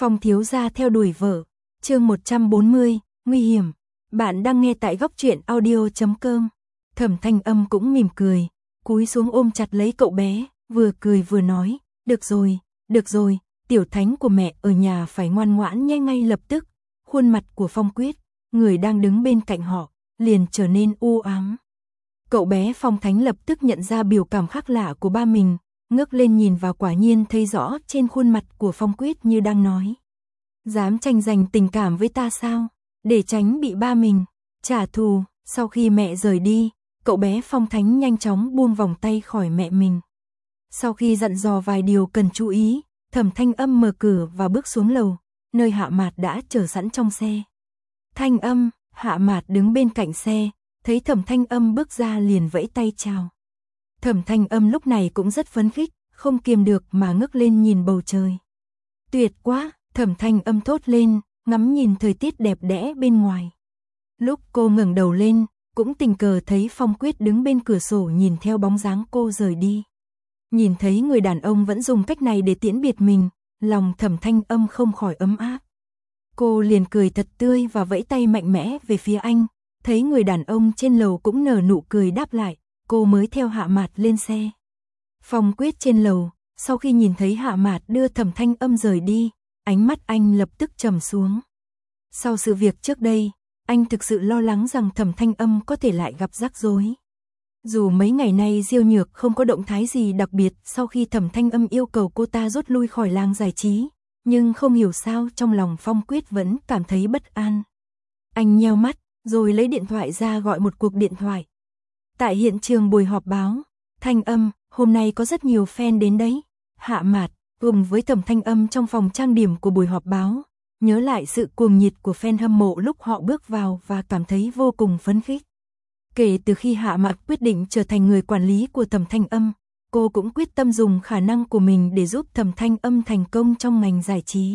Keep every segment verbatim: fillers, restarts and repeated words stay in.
Phong thiếu gia theo đuổi vợ, chương một trăm bốn mươi, nguy hiểm. Bạn đang nghe tại góc truyện audio chấm com. Thẩm Thanh Âm cũng mỉm cười, cúi xuống ôm chặt lấy cậu bé, vừa cười vừa nói, được rồi, được rồi, tiểu thánh của mẹ ở nhà phải ngoan ngoãn nhé. Ngay lập tức, khuôn mặt của Phong Quyết, người đang đứng bên cạnh họ, liền trở nên u ám. Cậu bé Phong Thánh lập tức nhận ra biểu cảm khác lạ của ba mình, ngước lên nhìn vào quả nhiên thấy rõ trên khuôn mặt của Phong Quyết như đang nói. Dám tranh giành tình cảm với ta sao? Để tránh bị ba mình trả thù. Sau khi mẹ rời đi, cậu bé Phong Thánh nhanh chóng buông vòng tay khỏi mẹ mình. Sau khi dặn dò vài điều cần chú ý, Thẩm Thanh Âm mở cửa và bước xuống lầu, nơi Hạ Mạt đã chờ sẵn trong xe. Thanh Âm, Hạ Mạt đứng bên cạnh xe, thấy Thẩm Thanh Âm bước ra liền vẫy tay chào. Thẩm Thanh Âm lúc này cũng rất phấn khích, không kiềm được mà ngước lên nhìn bầu trời. Tuyệt quá, Thẩm Thanh Âm thốt lên, ngắm nhìn thời tiết đẹp đẽ bên ngoài. Lúc cô ngẩng đầu lên, cũng tình cờ thấy Phong Quyết đứng bên cửa sổ nhìn theo bóng dáng cô rời đi. Nhìn thấy người đàn ông vẫn dùng cách này để tiễn biệt mình, lòng Thẩm Thanh Âm không khỏi ấm áp. Cô liền cười thật tươi và vẫy tay mạnh mẽ về phía anh, thấy người đàn ông trên lầu cũng nở nụ cười đáp lại, cô mới theo Hạ Mạt lên xe. Phong Quyết trên lầu, sau khi nhìn thấy Hạ Mạt đưa Thẩm Thanh Âm rời đi, ánh mắt anh lập tức trầm xuống. Sau sự việc trước đây, anh thực sự lo lắng rằng Thẩm Thanh Âm có thể lại gặp rắc rối. Dù mấy ngày nay Diêu Nhược không có động thái gì đặc biệt sau khi Thẩm Thanh Âm yêu cầu cô ta rút lui khỏi làng giải trí, nhưng không hiểu sao trong lòng Phong Quyết vẫn cảm thấy bất an. Anh nheo mắt, rồi lấy điện thoại ra gọi một cuộc điện thoại. Tại hiện trường buổi họp báo, Thanh Âm, hôm nay có rất nhiều fan đến đấy. Hạ Mạt, cùng với Thẩm Thanh Âm trong phòng trang điểm của buổi họp báo, nhớ lại sự cuồng nhiệt của fan hâm mộ lúc họ bước vào và cảm thấy vô cùng phấn khích. Kể từ khi Hạ Mạt quyết định trở thành người quản lý của Thẩm Thanh Âm, cô cũng quyết tâm dùng khả năng của mình để giúp Thẩm Thanh Âm thành công trong ngành giải trí.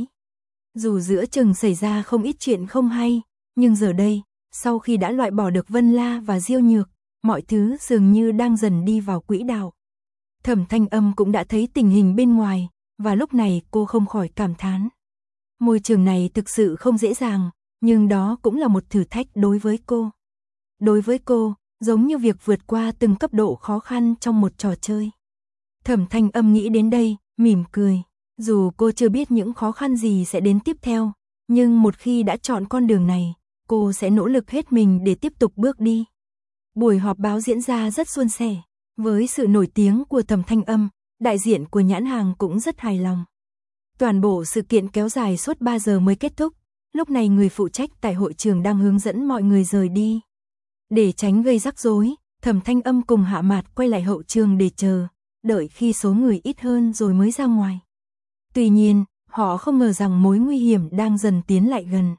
Dù giữa chừng xảy ra không ít chuyện không hay, nhưng giờ đây, sau khi đã loại bỏ được Vân La và Diêu Nhược, mọi thứ dường như đang dần đi vào quỹ đạo. Thẩm Thanh Âm cũng đã thấy tình hình bên ngoài, và lúc này cô không khỏi cảm thán. Môi trường này thực sự không dễ dàng, nhưng đó cũng là một thử thách đối với cô. Đối với cô, giống như việc vượt qua từng cấp độ khó khăn trong một trò chơi. Thẩm Thanh Âm nghĩ đến đây, mỉm cười. Dù cô chưa biết những khó khăn gì sẽ đến tiếp theo, nhưng một khi đã chọn con đường này, cô sẽ nỗ lực hết mình để tiếp tục bước đi. Buổi họp báo diễn ra rất suôn sẻ. Với sự nổi tiếng của Thẩm Thanh Âm, đại diện của nhãn hàng cũng rất hài lòng. Toàn bộ sự kiện kéo dài suốt ba giờ mới kết thúc, lúc này người phụ trách tại hội trường đang hướng dẫn mọi người rời đi. Để tránh gây rắc rối, Thẩm Thanh Âm cùng Hạ Mạt quay lại hậu trường để chờ, đợi khi số người ít hơn rồi mới ra ngoài. Tuy nhiên, họ không ngờ rằng mối nguy hiểm đang dần tiến lại gần.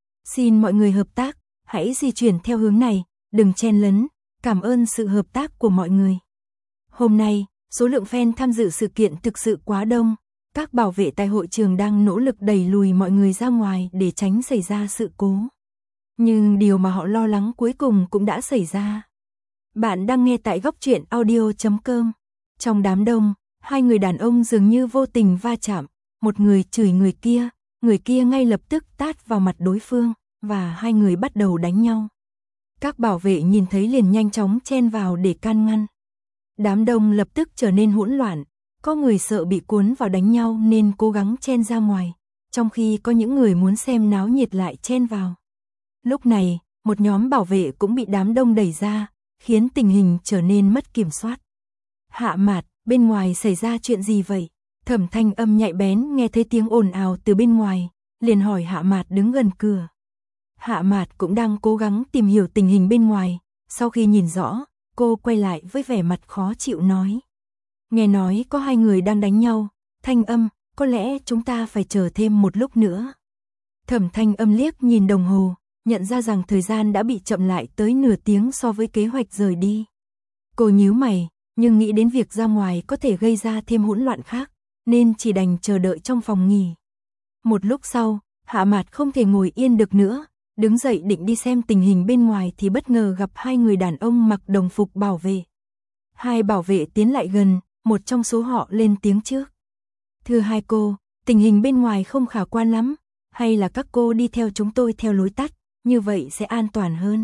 Xin mọi người hợp tác, hãy di chuyển theo hướng này, đừng chen lấn, cảm ơn sự hợp tác của mọi người. Hôm nay, số lượng fan tham dự sự kiện thực sự quá đông, các bảo vệ tại hội trường đang nỗ lực đẩy lùi mọi người ra ngoài để tránh xảy ra sự cố. Nhưng điều mà họ lo lắng cuối cùng cũng đã xảy ra. Bạn đang nghe tại góc truyện audio chấm com. Trong đám đông, hai người đàn ông dường như vô tình va chạm, một người chửi người kia, người kia ngay lập tức tát vào mặt đối phương, và hai người bắt đầu đánh nhau. Các bảo vệ nhìn thấy liền nhanh chóng chen vào để can ngăn. Đám đông lập tức trở nên hỗn loạn, có người sợ bị cuốn vào đánh nhau nên cố gắng chen ra ngoài, trong khi có những người muốn xem náo nhiệt lại chen vào. Lúc này, một nhóm bảo vệ cũng bị đám đông đẩy ra, khiến tình hình trở nên mất kiểm soát. Hạ Mạt, bên ngoài xảy ra chuyện gì vậy? Thẩm Thanh Âm nhạy bén nghe thấy tiếng ồn ào từ bên ngoài, liền hỏi Hạ Mạt đứng gần cửa. Hạ Mạt cũng đang cố gắng tìm hiểu tình hình bên ngoài, sau khi nhìn rõ, cô quay lại với vẻ mặt khó chịu nói. Nghe nói có hai người đang đánh nhau, Thanh Âm, có lẽ chúng ta phải chờ thêm một lúc nữa. Thẩm Thanh Âm liếc nhìn đồng hồ, nhận ra rằng thời gian đã bị chậm lại tới nửa tiếng so với kế hoạch rời đi. Cô nhíu mày, nhưng nghĩ đến việc ra ngoài có thể gây ra thêm hỗn loạn khác, nên chỉ đành chờ đợi trong phòng nghỉ. Một lúc sau, Hạ Mạt không thể ngồi yên được nữa, đứng dậy định đi xem tình hình bên ngoài thì bất ngờ gặp hai người đàn ông mặc đồng phục bảo vệ. Hai bảo vệ tiến lại gần, một trong số họ lên tiếng trước. Thưa hai cô, Tình hình bên ngoài không khả quan lắm, hay là các cô đi theo chúng tôi theo lối tắt, như vậy sẽ an toàn hơn.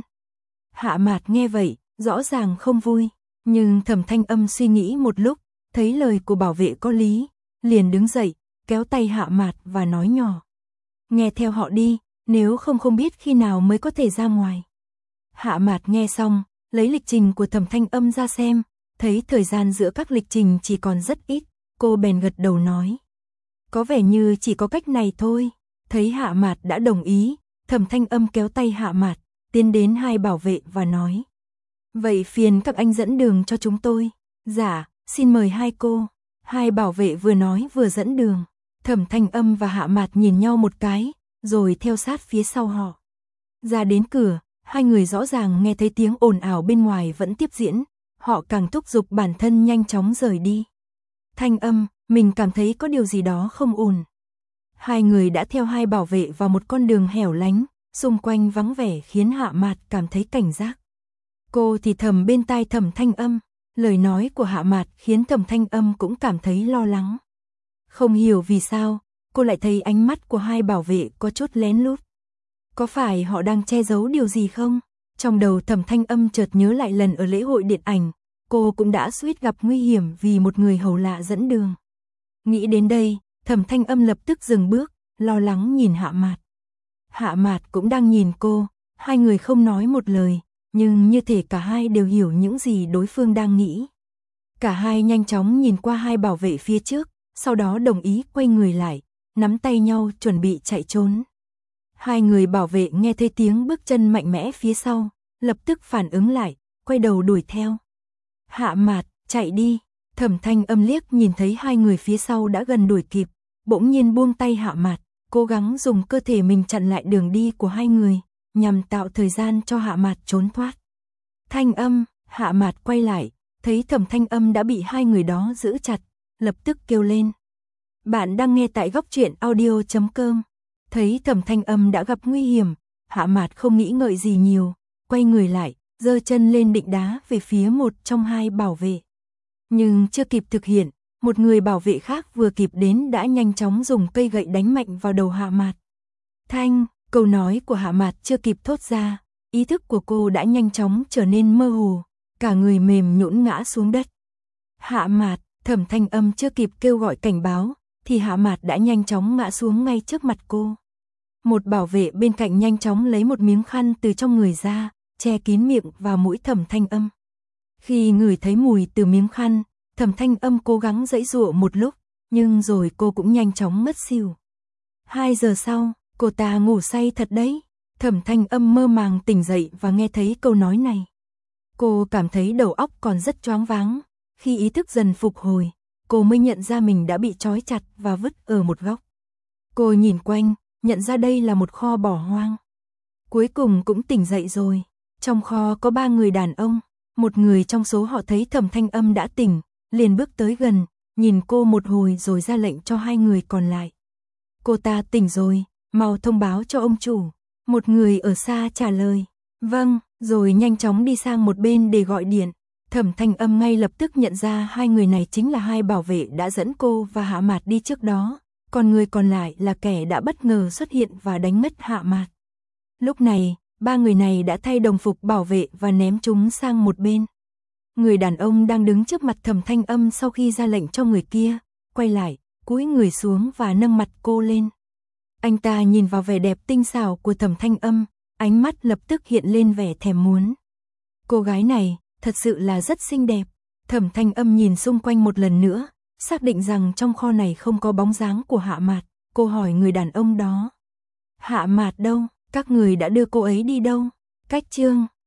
Hạ Mạt nghe vậy, rõ ràng không vui, nhưng Thẩm Thanh Âm suy nghĩ một lúc, thấy lời của bảo vệ có lý, liền đứng dậy, kéo tay Hạ Mạt và nói nhỏ. Nghe theo họ đi, nếu không không biết khi nào mới có thể ra ngoài. Hạ Mạt nghe xong, lấy lịch trình của Thẩm Thanh Âm ra xem, thấy thời gian giữa các lịch trình chỉ còn rất ít, cô bèn gật đầu nói. Có vẻ như chỉ có cách này thôi. Thấy Hạ Mạt đã đồng ý, Thẩm Thanh Âm kéo tay Hạ Mạt, tiến đến hai bảo vệ và nói. Vậy phiền các anh dẫn đường cho chúng tôi. Dạ, xin mời hai cô. Hai bảo vệ vừa nói vừa dẫn đường. Thẩm Thanh Âm và Hạ Mạt nhìn nhau một cái, rồi theo sát phía sau họ. Ra đến cửa, hai người rõ ràng nghe thấy tiếng ồn ào bên ngoài vẫn tiếp diễn, họ càng thúc giục bản thân nhanh chóng rời đi. Thanh Âm, mình cảm thấy có điều gì đó không ổn. Hai người đã theo hai bảo vệ vào một con đường hẻo lánh, xung quanh vắng vẻ khiến Hạ Mạt cảm thấy cảnh giác. Cô thì thầm bên tai Thẩm Thanh Âm, lời nói của Hạ Mạt khiến Thẩm Thanh Âm cũng cảm thấy lo lắng. Không hiểu vì sao, cô lại thấy ánh mắt của hai bảo vệ có chút lén lút. Có phải họ đang che giấu điều gì không? Trong đầu Thẩm Thanh Âm chợt nhớ lại lần ở lễ hội điện ảnh, cô cũng đã suýt gặp nguy hiểm vì một người hầu lạ dẫn đường. Nghĩ đến đây, Thẩm Thanh Âm lập tức dừng bước, lo lắng nhìn Hạ Mạt. Hạ Mạt cũng đang nhìn cô, hai người không nói một lời, nhưng như thể cả hai đều hiểu những gì đối phương đang nghĩ. Cả hai nhanh chóng nhìn qua hai bảo vệ phía trước, sau đó đồng ý quay người lại, nắm tay nhau chuẩn bị chạy trốn. Hai người bảo vệ nghe thấy tiếng bước chân mạnh mẽ phía sau, lập tức phản ứng lại, quay đầu đuổi theo. Hạ Mạt, chạy đi. Thẩm Thanh Âm liếc nhìn thấy hai người phía sau đã gần đuổi kịp, bỗng nhiên buông tay Hạ Mạt, cố gắng dùng cơ thể mình chặn lại đường đi của hai người, nhằm tạo thời gian cho Hạ Mạt trốn thoát. Thanh Âm, Hạ Mạt quay lại, thấy Thẩm Thanh Âm đã bị hai người đó giữ chặt, lập tức kêu lên. Bạn đang nghe tại góc truyện audio chấm com. Thấy Thẩm Thanh Âm đã gặp nguy hiểm, Hạ Mạt không nghĩ ngợi gì nhiều, quay người lại, giơ chân lên định đá về phía một trong hai bảo vệ. Nhưng chưa kịp thực hiện, một người bảo vệ khác vừa kịp đến đã nhanh chóng dùng cây gậy đánh mạnh vào đầu Hạ Mạt. Thanh, câu nói của Hạ Mạt chưa kịp thốt ra, ý thức của cô đã nhanh chóng trở nên mơ hồ, cả người mềm nhũn ngã xuống đất. Hạ Mạt, Thẩm Thanh Âm chưa kịp kêu gọi cảnh báo, thì Hạ Mạt đã nhanh chóng ngã xuống ngay trước mặt cô. Một bảo vệ bên cạnh nhanh chóng lấy một miếng khăn từ trong người ra, che kín miệng và mũi Thẩm Thanh Âm. Khi ngửi thấy mùi từ miếng khăn, Thẩm Thanh Âm cố gắng giãy giụa một lúc, nhưng rồi cô cũng nhanh chóng ngất xỉu. Hai giờ sau, cô ta ngủ say thật đấy. Thẩm Thanh Âm mơ màng tỉnh dậy và nghe thấy câu nói này. Cô cảm thấy đầu óc còn rất choáng váng. Khi ý thức dần phục hồi, cô mới nhận ra mình đã bị trói chặt và vứt ở một góc. Cô nhìn quanh, nhận ra đây là một kho bỏ hoang. Cuối cùng cũng tỉnh dậy rồi. Trong kho có ba người đàn ông. Một người trong số họ thấy Thẩm Thanh Âm đã tỉnh, liền bước tới gần, nhìn cô một hồi rồi ra lệnh cho hai người còn lại. Cô ta tỉnh rồi, mau thông báo cho ông chủ. Một người ở xa trả lời, vâng, rồi nhanh chóng đi sang một bên để gọi điện. Thẩm Thanh Âm ngay lập tức nhận ra hai người này chính là hai bảo vệ đã dẫn cô và Hạ Mạt đi trước đó, còn người còn lại là kẻ đã bất ngờ xuất hiện và đánh mất Hạ Mạt. Lúc này, ba người này đã thay đồng phục bảo vệ và ném chúng sang một bên. Người đàn ông đang đứng trước mặt Thẩm Thanh Âm sau khi ra lệnh cho người kia, quay lại, cúi người xuống và nâng mặt cô lên. Anh ta nhìn vào vẻ đẹp tinh xảo của Thẩm Thanh Âm, ánh mắt lập tức hiện lên vẻ thèm muốn. Cô gái này, thật sự là rất xinh đẹp. Thẩm Thanh Âm nhìn xung quanh một lần nữa, xác định rằng trong kho này không có bóng dáng của Hạ Mạt, cô hỏi người đàn ông đó. Hạ Mạt đâu? Các người đã đưa cô ấy đi đâu? Cách chương